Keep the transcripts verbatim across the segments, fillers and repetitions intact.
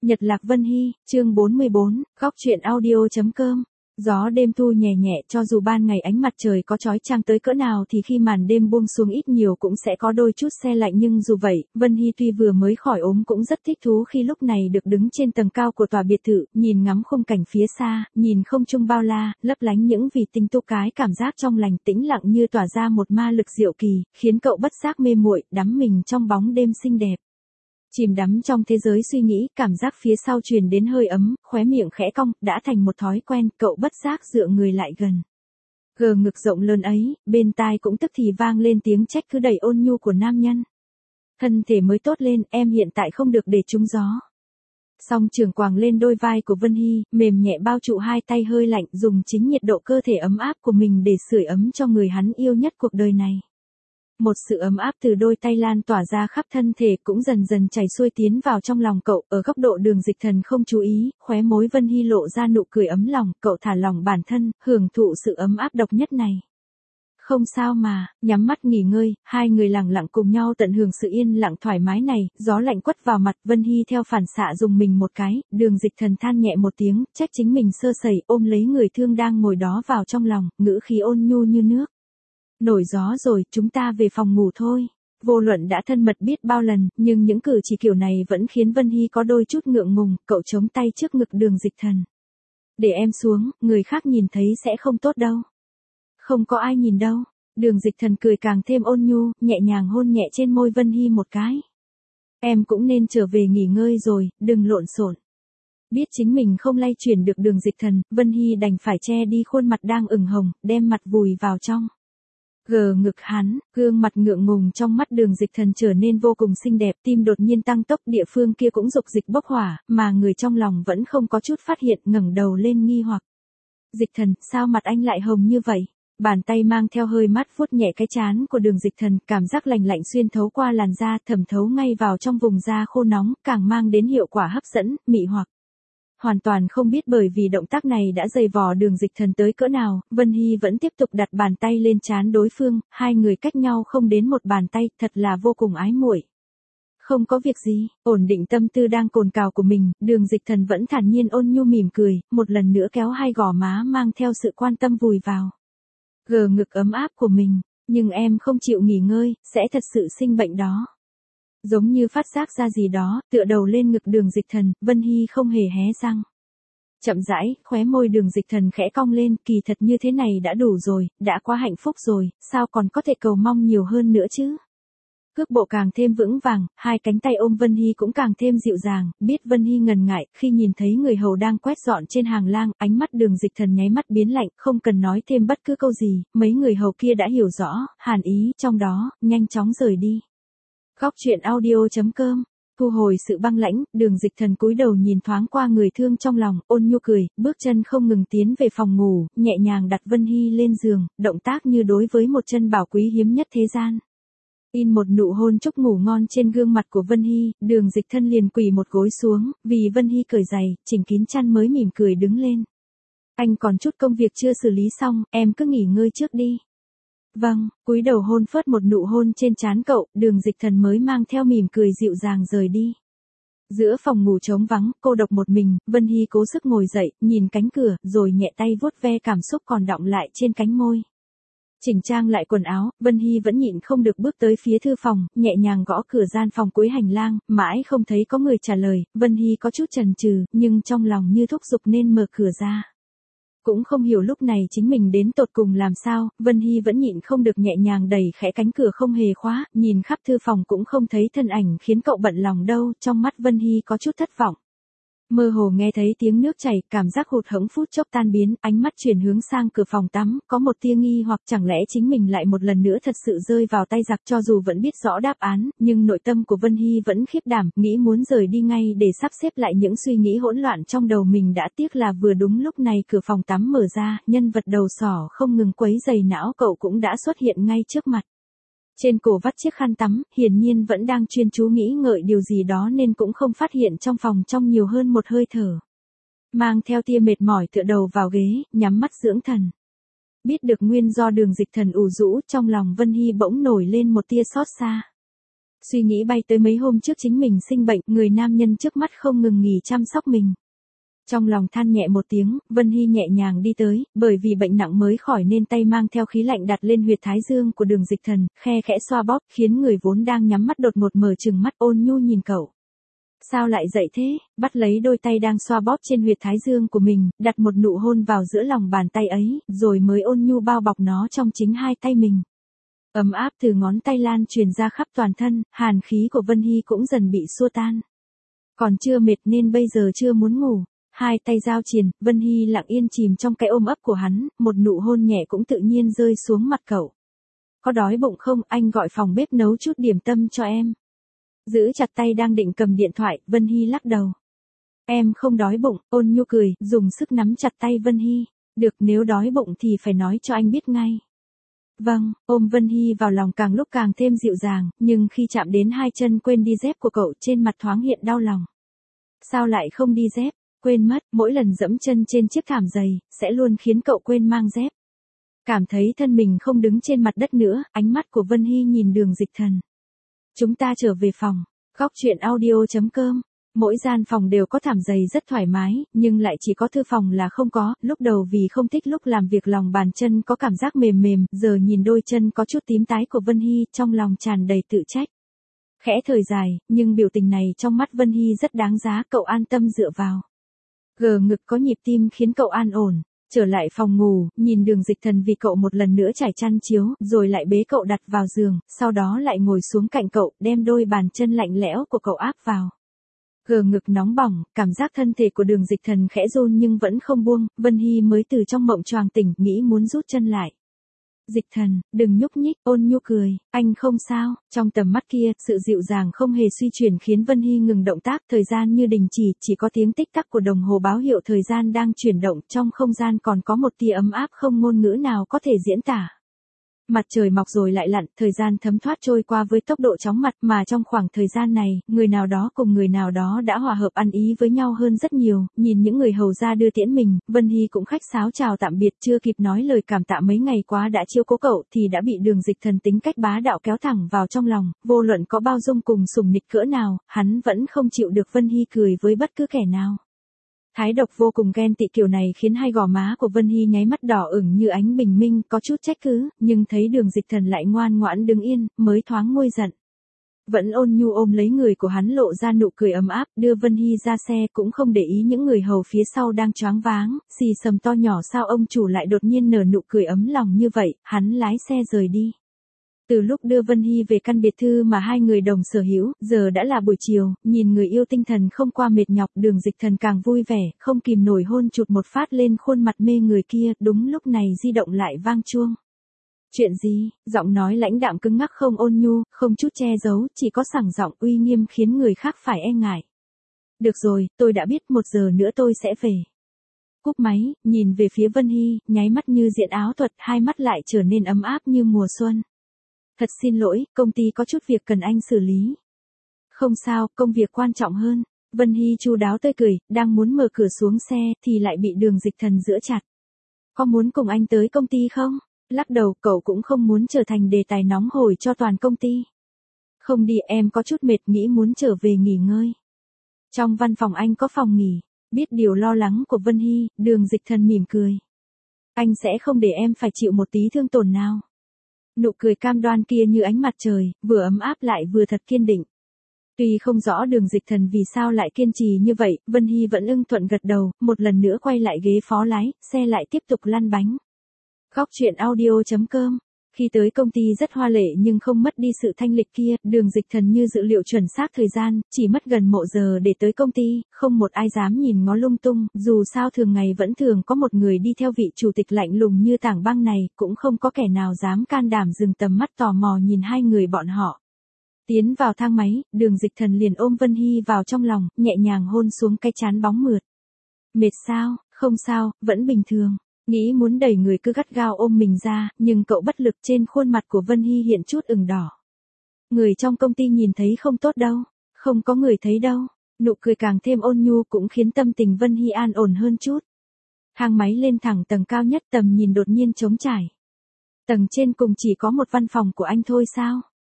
Nhật Lạc Vân Hy, chương bốn mươi bốn, góc truyện audio.com. Gió đêm thu nhẹ nhẹ, cho dù ban ngày ánh mặt trời có chói chang tới cỡ nào thì khi màn đêm buông xuống ít nhiều cũng sẽ có đôi chút se lạnh, nhưng dù vậy, Vân Hy tuy vừa mới khỏi ốm cũng rất thích thú khi lúc này được đứng trên tầng cao của tòa biệt thự, nhìn ngắm khung cảnh phía xa, nhìn không trung bao la, lấp lánh những vì tinh tú cái cảm giác trong lành tĩnh lặng như tỏa ra một ma lực diệu kỳ, khiến cậu bất giác mê muội, đắm mình trong bóng đêm xinh đẹp. Chìm đắm trong thế giới suy nghĩ, cảm giác phía sau truyền đến hơi ấm, khóe miệng khẽ cong, đã thành một thói quen, cậu bất giác dựa người lại gần. Gờ ngực rộng lớn ấy, bên tai cũng tức thì vang lên tiếng trách cứ đầy ôn nhu của nam nhân. Thân thể mới tốt lên, em hiện tại không được để trúng gió. Song trường quàng lên đôi vai của Vân Hy, mềm nhẹ bao trụ hai tay hơi lạnh, dùng chính nhiệt độ cơ thể ấm áp của mình để sưởi ấm cho người hắn yêu nhất cuộc đời này. Một sự ấm áp từ đôi tay lan tỏa ra khắp thân thể cũng dần dần chảy xuôi tiến vào trong lòng cậu. Ở góc độ Đường Dịch Thần không chú ý, khóe môi Vân Hy lộ ra nụ cười ấm lòng, cậu thả lòng bản thân, hưởng thụ sự ấm áp độc nhất này. Không sao mà, nhắm mắt nghỉ ngơi, hai người lặng lặng cùng nhau tận hưởng sự yên lặng thoải mái này. Gió lạnh quất vào mặt, Vân Hy theo phản xạ dùng mình một cái, Đường Dịch Thần than nhẹ một tiếng, trách chính mình sơ sẩy, ôm lấy người thương đang ngồi đó vào trong lòng, ngữ khí ôn nhu như nước. Nổi gió rồi, chúng ta về phòng ngủ thôi. Vô luận đã thân mật biết bao lần, nhưng những cử chỉ kiểu này vẫn khiến Vân Hy có đôi chút ngượng ngùng, cậu chống tay trước ngực Đường Dịch Thần. Để em xuống, người khác nhìn thấy sẽ không tốt đâu. Không có ai nhìn đâu. Đường Dịch Thần cười càng thêm ôn nhu, nhẹ nhàng hôn nhẹ trên môi Vân Hy một cái. Em cũng nên trở về nghỉ ngơi rồi, đừng lộn xộn. Biết chính mình không lay chuyển được Đường Dịch Thần, Vân Hy đành phải che đi khuôn mặt đang ửng hồng, đem mặt vùi vào trong. Gờ ngực hắn, gương mặt ngượng ngùng trong mắt Đường Dịch Thần trở nên vô cùng xinh đẹp, tim đột nhiên tăng tốc, địa phương kia cũng dục dịch bốc hỏa, mà người trong lòng vẫn không có chút phát hiện, ngẩng đầu lên nghi hoặc. Dịch Thần, sao mặt anh lại hồng như vậy? Bàn tay mang theo hơi mát vuốt nhẹ cái trán của Đường Dịch Thần, cảm giác lành lạnh xuyên thấu qua làn da, thẩm thấu ngay vào trong vùng da khô nóng, càng mang đến hiệu quả hấp dẫn, mị hoặc. Hoàn toàn không biết bởi vì động tác này đã dày vò Đường Dịch Thần tới cỡ nào, Vân Hy vẫn tiếp tục đặt bàn tay lên trán đối phương, hai người cách nhau không đến một bàn tay, thật là vô cùng ái muội. Không có việc gì, ổn định tâm tư đang cồn cào của mình, Đường Dịch Thần vẫn thản nhiên ôn nhu mỉm cười, một lần nữa kéo hai gò má mang theo sự quan tâm vùi vào. Gờ ngực ấm áp của mình, nhưng em không chịu nghỉ ngơi, sẽ thật sự sinh bệnh đó. Giống như phát giác ra gì đó, tựa đầu lên ngực Đường Dịch Thần, Vân Hy không hề hé răng. Chậm rãi, khóe môi Đường Dịch Thần khẽ cong lên, kỳ thật như thế này đã đủ rồi, đã quá hạnh phúc rồi, sao còn có thể cầu mong nhiều hơn nữa chứ? Cước bộ càng thêm vững vàng, hai cánh tay ôm Vân Hy cũng càng thêm dịu dàng, biết Vân Hy ngần ngại, khi nhìn thấy người hầu đang quét dọn trên hàng lang, ánh mắt Đường Dịch Thần nháy mắt biến lạnh, không cần nói thêm bất cứ câu gì, mấy người hầu kia đã hiểu rõ, hàn ý trong đó, nhanh chóng rời đi. Góc truyện audio.com. Thu hồi sự băng lãnh, Đường Dịch Thần cúi đầu nhìn thoáng qua người thương trong lòng, ôn nhu cười, bước chân không ngừng tiến về phòng ngủ, nhẹ nhàng đặt Vân Hy lên giường, động tác như đối với một chân bảo quý hiếm nhất thế gian. In một nụ hôn chúc ngủ ngon trên gương mặt của Vân Hy, Đường Dịch Thần liền quỳ một gối xuống, vì Vân Hy cởi giày, chỉnh kín chăn mới mỉm cười đứng lên. Anh còn chút công việc chưa xử lý xong, em cứ nghỉ ngơi trước đi. Vâng, cúi đầu hôn phớt một nụ hôn trên trán cậu, Đường Dịch Thần mới mang theo mỉm cười dịu dàng rời đi. Giữa phòng ngủ trống vắng, cô độc một mình, Vân Hy cố sức ngồi dậy, nhìn cánh cửa, rồi nhẹ tay vuốt ve cảm xúc còn đọng lại trên cánh môi. Chỉnh trang lại quần áo, Vân Hy vẫn nhịn không được bước tới phía thư phòng, nhẹ nhàng gõ cửa gian phòng cuối hành lang, mãi không thấy có người trả lời, Vân Hy có chút chần chừ, nhưng trong lòng như thúc giục nên mở cửa ra. Cũng không hiểu lúc này chính mình đến tột cùng làm sao, Vân Hy vẫn nhịn không được nhẹ nhàng đẩy khẽ cánh cửa không hề khóa, nhìn khắp thư phòng cũng không thấy thân ảnh khiến cậu bận lòng đâu, trong mắt Vân Hy có chút thất vọng. Mơ hồ nghe thấy tiếng nước chảy, cảm giác hụt hẫng phút chốc tan biến, ánh mắt chuyển hướng sang cửa phòng tắm, có một tia nghi hoặc chẳng lẽ chính mình lại một lần nữa thật sự rơi vào tay giặc. Cho dù vẫn biết rõ đáp án, nhưng nội tâm của Vân Hy vẫn khiếp đảm, nghĩ muốn rời đi ngay để sắp xếp lại những suy nghĩ hỗn loạn trong đầu mình, đã tiếc là vừa đúng lúc này cửa phòng tắm mở ra, nhân vật đầu sỏ không ngừng quấy rầy não cậu cũng đã xuất hiện ngay trước mặt. Trên cổ vắt chiếc khăn tắm, hiển nhiên vẫn đang chuyên chú nghĩ ngợi điều gì đó nên cũng không phát hiện trong phòng trong nhiều hơn một hơi thở. Mang theo tia mệt mỏi tựa đầu vào ghế, nhắm mắt dưỡng thần. Biết được nguyên do Đường Dịch Thần ủ rũ, trong lòng Vân Hy bỗng nổi lên một tia xót xa. Suy nghĩ bay tới mấy hôm trước chính mình sinh bệnh, người nam nhân trước mắt không ngừng nghỉ chăm sóc mình. Trong lòng than nhẹ một tiếng, Vân Hy nhẹ nhàng đi tới, bởi vì bệnh nặng mới khỏi nên tay mang theo khí lạnh đặt lên huyệt thái dương của Đường Dịch Thần, khe khẽ xoa bóp, khiến người vốn đang nhắm mắt đột ngột mở trừng mắt. Ôn Nhu nhìn cậu. Sao lại dậy thế? Bắt lấy đôi tay đang xoa bóp trên huyệt thái dương của mình, đặt một nụ hôn vào giữa lòng bàn tay ấy, rồi mới ôn nhu bao bọc nó trong chính hai tay mình. Ấm áp từ ngón tay lan truyền ra khắp toàn thân, hàn khí của Vân Hy cũng dần bị xua tan. Còn chưa mệt nên bây giờ chưa muốn ngủ. Hai tay giao triền, Vân Hy lặng yên chìm trong cái ôm ấp của hắn, một nụ hôn nhẹ cũng tự nhiên rơi xuống mặt cậu. Có đói bụng không? Anh gọi phòng bếp nấu chút điểm tâm cho em. Giữ chặt tay đang định cầm điện thoại, Vân Hy lắc đầu. Em không đói bụng. Ôn Nhu cười, dùng sức nắm chặt tay Vân Hy. Được, nếu đói bụng thì phải nói cho anh biết ngay. Vâng. Ôm Vân Hy vào lòng càng lúc càng thêm dịu dàng, nhưng khi chạm đến hai chân quên đi dép của cậu, trên mặt thoáng hiện đau lòng. Sao lại không đi dép? Quên mất, mỗi lần dẫm chân trên chiếc thảm dày, sẽ luôn khiến cậu quên mang dép. Cảm thấy thân mình không đứng trên mặt đất nữa, ánh mắt của Vân Hy nhìn Đường Dịch Thần. Chúng ta trở về phòng. Góc truyện audio chấm com. Mỗi gian phòng đều có thảm dày rất thoải mái, nhưng lại chỉ có thư phòng là không có. Lúc đầu vì không thích lúc làm việc lòng bàn chân có cảm giác mềm mềm, giờ nhìn đôi chân có chút tím tái của Vân Hy, trong lòng tràn đầy tự trách. Khẽ thời dài, nhưng biểu tình này trong mắt Vân Hy rất đáng giá, cậu an tâm dựa vào. Gờ ngực có nhịp tim khiến cậu an ổn. Trở lại phòng ngủ, nhìn Đường Dịch Thần vì cậu một lần nữa trải chăn chiếu, rồi lại bế cậu đặt vào giường, sau đó lại ngồi xuống cạnh cậu, đem đôi bàn chân lạnh lẽo của cậu áp vào. Gờ ngực nóng bỏng, cảm giác thân thể của Đường Dịch Thần khẽ run nhưng vẫn không buông. Vân Hy mới từ trong mộng choàng tỉnh, nghĩ muốn rút chân lại. Dịch Thần, đừng nhúc nhích. Ôn Nhu cười, anh không sao. Trong tầm mắt kia, sự dịu dàng không hề suy chuyển khiến Vân Hy ngừng động tác, thời gian như đình chỉ, chỉ có tiếng tích tắc của đồng hồ báo hiệu thời gian đang chuyển động, trong không gian còn có một tia ấm áp không ngôn ngữ nào có thể diễn tả. Mặt trời mọc rồi lại lặn, thời gian thấm thoát trôi qua với tốc độ chóng mặt, mà trong khoảng thời gian này, người nào đó cùng người nào đó đã hòa hợp ăn ý với nhau hơn rất nhiều. Nhìn những người hầu ra đưa tiễn mình, Vân Hy cũng khách sáo chào tạm biệt, chưa kịp nói lời cảm tạ mấy ngày quá đã chiếu cố cậu thì đã bị Đường Dịch Thần tính cách bá đạo kéo thẳng vào trong lòng. Vô luận có bao dung cùng sủng nịch cỡ nào, hắn vẫn không chịu được Vân Hy cười với bất cứ kẻ nào. Thái độc vô cùng ghen tị kiểu này khiến hai gò má của Vân Hy nháy mắt đỏ ửng như ánh bình minh, có chút trách cứ, nhưng thấy Đường Dịch Thần lại ngoan ngoãn đứng yên, mới thoáng nguôi giận. Vẫn ôn nhu ôm lấy người của hắn, lộ ra nụ cười ấm áp, đưa Vân Hy ra xe, cũng không để ý những người hầu phía sau đang choáng váng, xì xầm to nhỏ sao ông chủ lại đột nhiên nở nụ cười ấm lòng như vậy. Hắn lái xe rời đi. Từ lúc đưa Vân Hy về căn biệt thự mà hai người đồng sở hữu, giờ đã là buổi chiều, nhìn người yêu tinh thần không qua mệt nhọc, Đường Dịch Thần càng vui vẻ, không kìm nổi hôn chụt một phát lên khuôn mặt mê người kia. Đúng lúc này di động lại vang chuông. Chuyện gì? Giọng nói lãnh đạm cứng ngắc không ôn nhu, không chút che giấu, chỉ có sảng giọng uy nghiêm khiến người khác phải e ngại. Được rồi, tôi đã biết, một giờ nữa tôi sẽ về. Cúp máy, nhìn về phía Vân Hy, nháy mắt như diện áo thuật, hai mắt lại trở nên ấm áp như mùa xuân. Thật xin lỗi, công ty có chút việc cần anh xử lý. Không sao, công việc quan trọng hơn. Vân Hy chu đáo tươi cười, đang muốn mở cửa xuống xe, thì lại bị Đường Dịch Thần giữ chặt. Có muốn cùng anh tới công ty không? Lắc đầu, cậu cũng không muốn trở thành đề tài nóng hổi cho toàn công ty. Không đi, em có chút mệt, nghĩ muốn trở về nghỉ ngơi. Trong văn phòng anh có phòng nghỉ. Biết điều lo lắng của Vân Hy, Đường Dịch Thần mỉm cười. Anh sẽ không để em phải chịu một tí thương tổn nào. Nụ cười cam đoan kia như ánh mặt trời, vừa ấm áp lại vừa thật kiên định. Tuy không rõ Đường Dịch Thần vì sao lại kiên trì như vậy, Vân Hy vẫn ưng thuận gật đầu, một lần nữa quay lại ghế phó lái, xe lại tiếp tục lăn bánh. Góc truyện audio chấm com. Khi tới công ty rất hoa lệ nhưng không mất đi sự thanh lịch kia, Đường Dịch Thần như dự liệu chuẩn xác thời gian, chỉ mất gần một giờ để tới công ty, không một ai dám nhìn ngó lung tung, dù sao thường ngày vẫn thường có một người đi theo vị chủ tịch lạnh lùng như tảng băng này, cũng không có kẻ nào dám can đảm dừng tầm mắt tò mò nhìn hai người bọn họ. Tiến vào thang máy, Đường Dịch Thần liền ôm Vân Hy vào trong lòng, nhẹ nhàng hôn xuống cái trán bóng mượt. Mệt sao? Không sao, vẫn bình thường. Nghĩ muốn đẩy người cứ gắt gao ôm mình ra, nhưng cậu bất lực, trên khuôn mặt của Vân Hy hiện chút ửng đỏ. Người trong công ty nhìn thấy không tốt đâu, không có người thấy đâu. Nụ cười càng thêm ôn nhu cũng khiến tâm tình Vân Hy an ổn hơn chút. Thang máy lên thẳng tầng cao nhất, tầm nhìn đột nhiên trống trải. Tầng trên cùng chỉ có một văn phòng của anh thôi sao?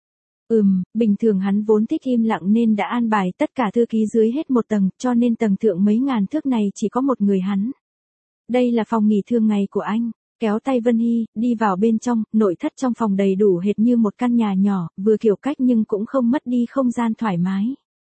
Ừm, bình thường hắn vốn thích im lặng nên đã an bài tất cả thư ký dưới hết một tầng, cho nên tầng thượng mấy ngàn thước này chỉ có một người hắn. Đây là phòng nghỉ thường ngày của anh. Kéo tay Vân Hy, đi vào bên trong, nội thất trong phòng đầy đủ hệt như một căn nhà nhỏ, vừa kiểu cách nhưng cũng không mất đi không gian thoải mái.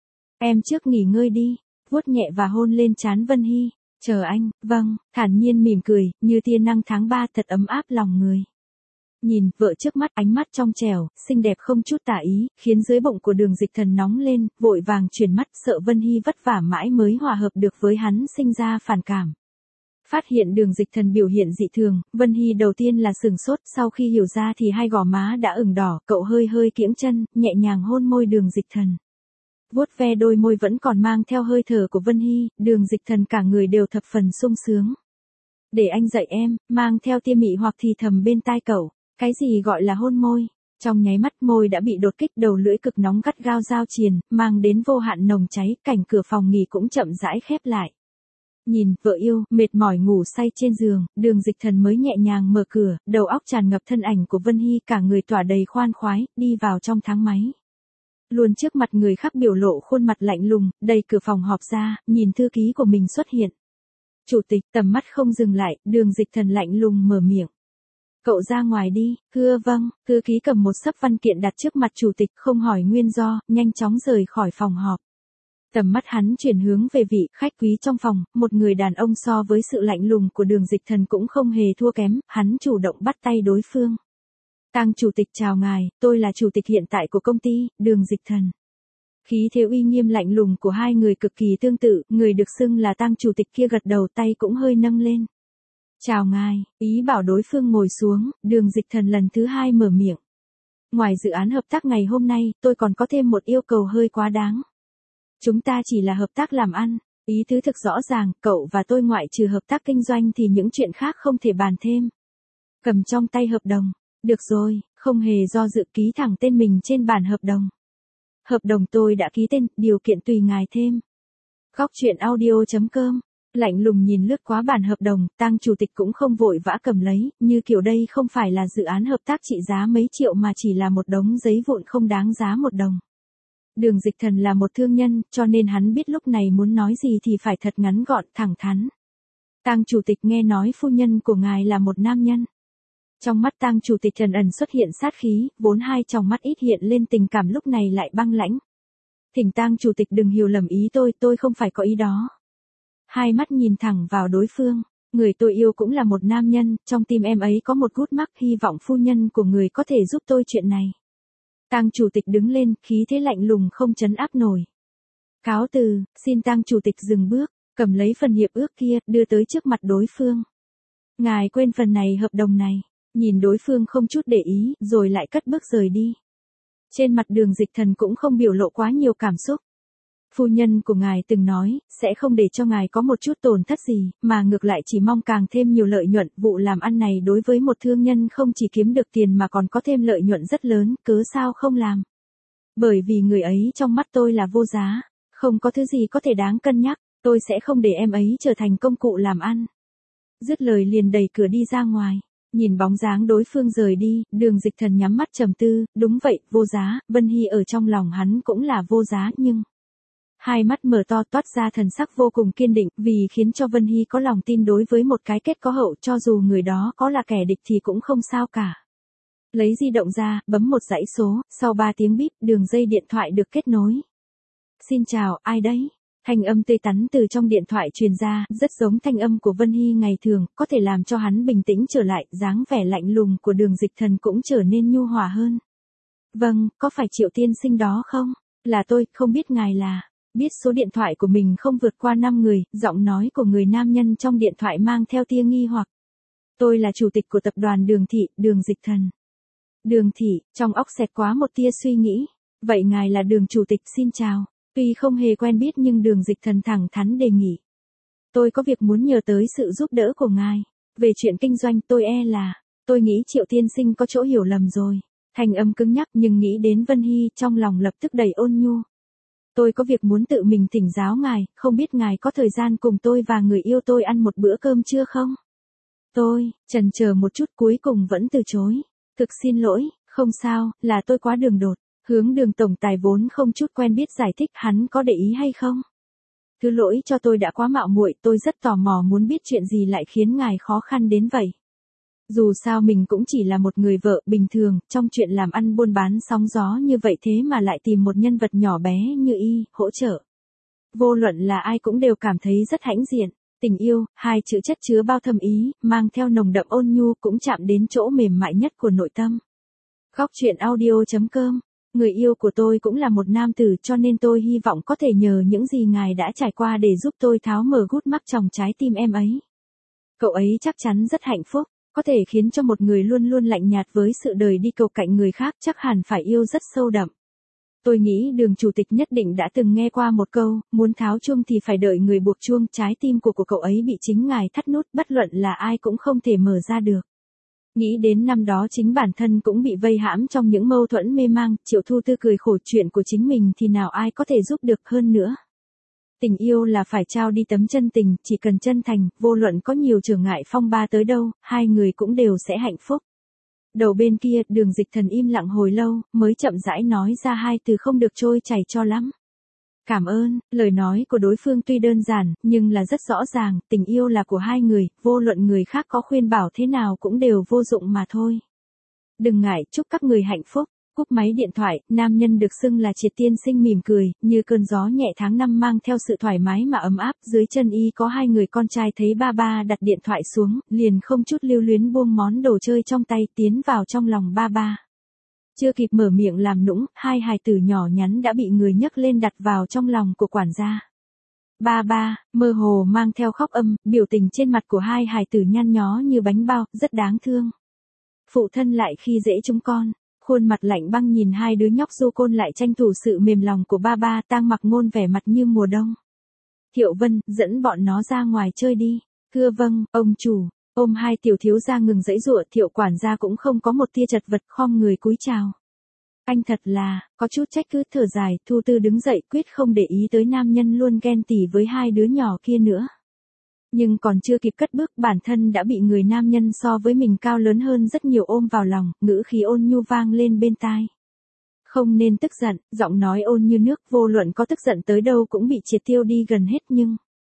Em trước nghỉ ngơi đi, vuốt nhẹ và hôn lên trán Vân Hy. Chờ anh, vâng, thản nhiên mỉm cười, như tia nắng tháng ba thật ấm áp lòng người. Nhìn vợ trước mắt, ánh mắt trong trẻo, xinh đẹp không chút tà ý, khiến dưới bụng của Đường Dịch Thần nóng lên, vội vàng chuyển mắt, sợ Vân Hy vất vả mãi mới hòa hợp được với hắn, sinh ra phản cảm. Phát hiện Đường Dịch Thần biểu hiện dị thường, Vân Hy đầu tiên là sừng sốt, sau khi hiểu ra thì hai gò má đã ửng đỏ, cậu hơi hơi kiễng chân, nhẹ nhàng hôn môi Đường Dịch Thần. Vuốt ve đôi môi vẫn còn mang theo hơi thở của Vân Hy, Đường Dịch Thần cả người đều thập phần sung sướng. Để anh dạy em, mang theo tia mị hoặc thì thầm bên tai cậu, cái gì gọi là hôn môi. Trong nháy mắt môi đã bị đột kích, đầu lưỡi cực nóng gắt gao giao triền, mang đến vô hạn nồng cháy, cảnh cửa phòng nghỉ cũng chậm rãi khép lại. Nhìn, vợ yêu, mệt mỏi ngủ say trên giường, Đường Dịch Thần mới nhẹ nhàng mở cửa, đầu óc tràn ngập thân ảnh của Vân Hy, cả người tỏa đầy khoan khoái, đi vào trong thang máy. Luôn trước mặt người khác biểu lộ khuôn mặt lạnh lùng, đẩy cửa phòng họp ra, nhìn thư ký của mình xuất hiện. Chủ tịch, tầm mắt không dừng lại, Đường Dịch Thần lạnh lùng mở miệng. Cậu ra ngoài đi, thưa vâng, thư ký cầm một xấp văn kiện đặt trước mặt chủ tịch, không hỏi nguyên do, nhanh chóng rời khỏi phòng họp. Tầm mắt hắn chuyển hướng về vị khách quý trong phòng, một người đàn ông so với sự lạnh lùng của Đường Dịch Thần cũng không hề thua kém, hắn chủ động bắt tay đối phương. Tang chủ tịch chào ngài, tôi là chủ tịch hiện tại của công ty, Đường Dịch Thần. Khí thế uy nghiêm lạnh lùng của hai người cực kỳ tương tự, người được xưng là Tang chủ tịch kia gật đầu, tay cũng hơi nâng lên. Chào ngài, ý bảo đối phương ngồi xuống, Đường Dịch Thần lần thứ hai mở miệng. Ngoài dự án hợp tác ngày hôm nay, tôi còn có thêm một yêu cầu hơi quá đáng. Chúng ta chỉ là hợp tác làm ăn, ý tứ thực rõ ràng, cậu và tôi ngoại trừ hợp tác kinh doanh thì những chuyện khác không thể bàn thêm. Cầm trong tay hợp đồng, được rồi, không hề do dự ký thẳng tên mình trên bản hợp đồng. Hợp đồng tôi đã ký tên, điều kiện tùy ngài thêm. Góc truyện audio chấm com, lạnh lùng nhìn lướt qua bản hợp đồng, Tang chủ tịch cũng không vội vã cầm lấy, như kiểu đây không phải là dự án hợp tác trị giá mấy triệu mà chỉ là một đống giấy vụn không đáng giá một đồng. Đường Dịch Thần là một thương nhân, cho nên hắn biết lúc này muốn nói gì thì phải thật ngắn gọn, thẳng thắn. Tang chủ tịch nghe nói phu nhân của ngài là một nam nhân. Trong mắt Tang chủ tịch ẩn ẩn xuất hiện sát khí, vốn hai tròng mắt ít hiện lên tình cảm lúc này lại băng lãnh. Thỉnh Tang chủ tịch đừng hiểu lầm ý tôi, tôi không phải có ý đó. Hai mắt nhìn thẳng vào đối phương, người tôi yêu cũng là một nam nhân, trong tim em ấy có một gút mắc, hy vọng phu nhân của người có thể giúp tôi chuyện này. Tang chủ tịch đứng lên, khí thế lạnh lùng không trấn áp nổi. Cáo từ, xin Tang chủ tịch dừng bước, cầm lấy phần hiệp ước kia, đưa tới trước mặt đối phương. Ngài quên phần này hợp đồng này, nhìn đối phương không chút để ý, rồi lại cất bước rời đi. Trên mặt Đường Dịch Thần cũng không biểu lộ quá nhiều cảm xúc. Phu nhân của ngài từng nói, sẽ không để cho ngài có một chút tổn thất gì, mà ngược lại chỉ mong càng thêm nhiều lợi nhuận. Vụ làm ăn này đối với một thương nhân không chỉ kiếm được tiền mà còn có thêm lợi nhuận rất lớn, cớ sao không làm. Bởi vì người ấy trong mắt tôi là vô giá, không có thứ gì có thể đáng cân nhắc, tôi sẽ không để em ấy trở thành công cụ làm ăn. Dứt lời liền đẩy cửa đi ra ngoài. Nhìn bóng dáng đối phương rời đi, Đường Dịch Thần nhắm mắt trầm tư, đúng vậy, vô giá, Vân Hy ở trong lòng hắn cũng là vô giá nhưng... Hai mắt mở to toát ra thần sắc vô cùng kiên định, vì khiến cho Vân Hy có lòng tin đối với một cái kết có hậu, cho dù người đó có là kẻ địch thì cũng không sao cả. Lấy di động ra, bấm một dãy số, sau ba tiếng bíp, đường dây điện thoại được kết nối. Xin chào, ai đấy? Thanh âm tươi tắn từ trong điện thoại truyền ra, rất giống thanh âm của Vân Hy ngày thường, có thể làm cho hắn bình tĩnh trở lại, dáng vẻ lạnh lùng của Đường Dịch Thần cũng trở nên nhu hòa hơn. Vâng, có phải Triệu tiên sinh đó không? Là tôi, không biết ngài là... Biết số điện thoại của mình không vượt qua năm người, giọng nói của người nam nhân trong điện thoại mang theo tia nghi hoặc. Tôi là chủ tịch của tập đoàn Đường Thị, Đường Dịch Thần. Đường Thị, trong óc xẹt quá một tia suy nghĩ. Vậy ngài là Đường chủ tịch, xin chào. Tuy không hề quen biết nhưng Đường Dịch Thần thẳng thắn đề nghị. Tôi có việc muốn nhờ tới sự giúp đỡ của ngài. Về chuyện kinh doanh tôi e là, tôi nghĩ Triệu tiên sinh có chỗ hiểu lầm rồi. Thành âm cứng nhắc nhưng nghĩ đến Vân Hy trong lòng lập tức đầy ôn nhu. Tôi có việc muốn tự mình thỉnh giáo ngài, không biết ngài có thời gian cùng tôi và người yêu tôi ăn một bữa cơm chưa không? Tôi, chần chờ một chút cuối cùng vẫn từ chối. Thực xin lỗi, không sao, là tôi quá đường đột. Hướng Đường tổng tài vốn không chút quen biết giải thích hắn có để ý hay không? Thứ lỗi cho tôi đã quá mạo muội, tôi rất tò mò muốn biết chuyện gì lại khiến ngài khó khăn đến vậy. Dù sao mình cũng chỉ là một người vợ bình thường, trong chuyện làm ăn buôn bán sóng gió như vậy thế mà lại tìm một nhân vật nhỏ bé như y, hỗ trợ. Vô luận là ai cũng đều cảm thấy rất hãnh diện. Tình yêu, hai chữ chất chứa bao thâm ý, mang theo nồng đậm ôn nhu cũng chạm đến chỗ mềm mại nhất của nội tâm. Góc truyện audio chấm com. Người yêu của tôi cũng là một nam tử cho nên tôi hy vọng có thể nhờ những gì ngài đã trải qua để giúp tôi tháo mở gút mắc trong trái tim em ấy. Cậu ấy chắc chắn rất hạnh phúc, có thể khiến cho một người luôn luôn lạnh nhạt với sự đời đi cầu cạnh người khác chắc hẳn phải yêu rất sâu đậm. Tôi nghĩ Đường chủ tịch nhất định đã từng nghe qua một câu, muốn tháo chuông thì phải đợi người buộc chuông, trái tim của của cậu ấy bị chính ngài thắt nút, bất luận là ai cũng không thể mở ra được. Nghĩ đến năm đó chính bản thân cũng bị vây hãm trong những mâu thuẫn mê mang, Triệu Thu Tư cười khổ, chuyện của chính mình thì nào ai có thể giúp được hơn nữa. Tình yêu là phải trao đi tấm chân tình, chỉ cần chân thành, vô luận có nhiều trở ngại phong ba tới đâu, hai người cũng đều sẽ hạnh phúc. Đầu bên kia, Đường Dịch Thần im lặng hồi lâu, mới chậm rãi nói ra hai từ không được trôi chảy cho lắm. Cảm ơn. Lời nói của đối phương tuy đơn giản, nhưng là rất rõ ràng, tình yêu là của hai người, vô luận người khác có khuyên bảo thế nào cũng đều vô dụng mà thôi. Đừng ngại, chúc các người hạnh phúc. Cúp máy điện thoại, nam nhân được xưng là Triệt tiên sinh mỉm cười, như cơn gió nhẹ tháng năm mang theo sự thoải mái mà ấm áp, dưới chân y có hai người con trai thấy ba ba đặt điện thoại xuống, liền không chút lưu luyến buông món đồ chơi trong tay tiến vào trong lòng ba ba. Chưa kịp mở miệng làm nũng, hai hài tử nhỏ nhắn đã bị người nhấc lên đặt vào trong lòng của quản gia. Ba ba, mơ hồ mang theo khóc âm, biểu tình trên mặt của hai hài tử nhăn nhó như bánh bao, rất đáng thương. Phụ thân lại khi dễ chúng con. Khuôn mặt lạnh băng nhìn hai đứa nhóc du côn lại tranh thủ sự mềm lòng của ba ba, Tang Mặc Ngôn vẻ mặt như mùa đông. Thiệu Vân, dẫn bọn nó ra ngoài chơi đi. Thưa vâng, ông chủ. Ôm hai tiểu thiếu gia ngừng giãy giụa, Thiệu quản gia cũng không có một tia chật vật, khom người cúi chào. Anh thật là, có chút trách cứ, thở dài, Thu Tư đứng dậy quyết không để ý tới nam nhân luôn ghen tỉ với hai đứa nhỏ kia nữa. Nhưng còn chưa kịp cất bước, bản thân đã bị người nam nhân so với mình cao lớn hơn rất nhiều ôm vào lòng, ngữ khí ôn nhu vang lên bên tai. Không nên tức giận, giọng nói ôn như nước, vô luận có tức giận tới đâu cũng bị triệt tiêu đi gần hết nhưng...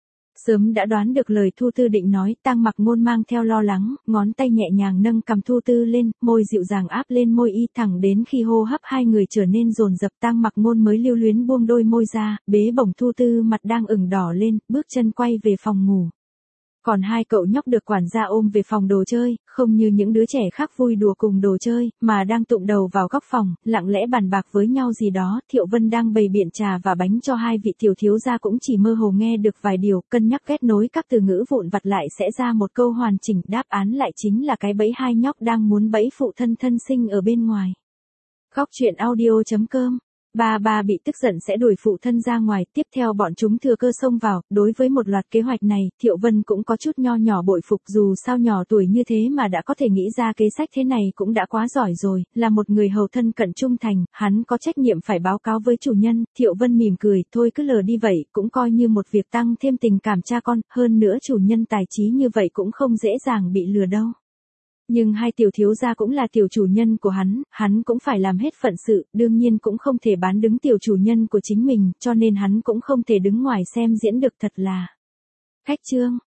Sớm đã đoán được lời Thu Tư định nói, Tang Mặc Ngôn mang theo lo lắng, ngón tay nhẹ nhàng nâng cằm Thu Tư lên, môi dịu dàng áp lên môi y, thẳng đến khi hô hấp hai người trở nên dồn dập, Tang Mặc Ngôn mới lưu luyến buông đôi môi ra, bế bổng Thu Tư mặt đang ửng đỏ lên, bước chân quay về phòng ngủ. Còn hai cậu nhóc được quản gia ôm về phòng đồ chơi, không như những đứa trẻ khác vui đùa cùng đồ chơi, mà đang tụng đầu vào góc phòng, lặng lẽ bàn bạc với nhau gì đó. Thiệu Vân đang bày biện trà và bánh cho hai vị tiểu thiếu gia cũng chỉ mơ hồ nghe được vài điều, cân nhắc kết nối các từ ngữ vụn vặt lại sẽ ra một câu hoàn chỉnh, đáp án lại chính là cái bẫy hai nhóc đang muốn bẫy phụ thân thân sinh ở bên ngoài. Góc truyện audio chấm com. Ba ba bị tức giận sẽ đuổi phụ thân ra ngoài, tiếp theo bọn chúng thừa cơ xông vào, đối với một loạt kế hoạch này, Thiệu Vân cũng có chút nho nhỏ bội phục, dù sao nhỏ tuổi như thế mà đã có thể nghĩ ra kế sách thế này cũng đã quá giỏi rồi, là một người hầu thân cận trung thành, hắn có trách nhiệm phải báo cáo với chủ nhân. Thiệu Vân mỉm cười, thôi cứ lờ đi vậy, cũng coi như một việc tăng thêm tình cảm cha con, hơn nữa chủ nhân tài trí như vậy cũng không dễ dàng bị lừa đâu. Nhưng hai tiểu thiếu gia cũng là tiểu chủ nhân của hắn, hắn cũng phải làm hết phận sự, đương nhiên cũng không thể bán đứng tiểu chủ nhân của chính mình, cho nên hắn cũng không thể đứng ngoài xem diễn được, thật là. Khách trương.